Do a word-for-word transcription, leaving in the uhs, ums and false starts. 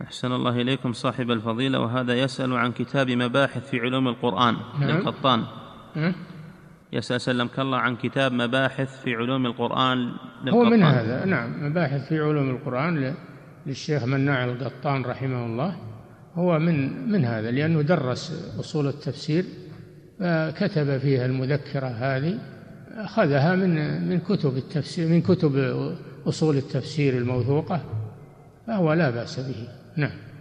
أحسن الله إليكم صاحب الفضيلة، وهذا يسأل عن كتاب مباحث في علوم القرآن للقطان. نعم. يسأل سلمك الله عن كتاب مباحث في علوم القرآن للقطان. هو من هذا، نعم، مباحث في علوم القرآن للشيخ مناع القطان رحمه الله، هو من من هذا، لأنه درس أصول التفسير فكتب فيها المذكرة هذه، أخذها من من كتب التفسير، من كتب أصول التفسير الموثوقة، فهو لا بأس به. نعم.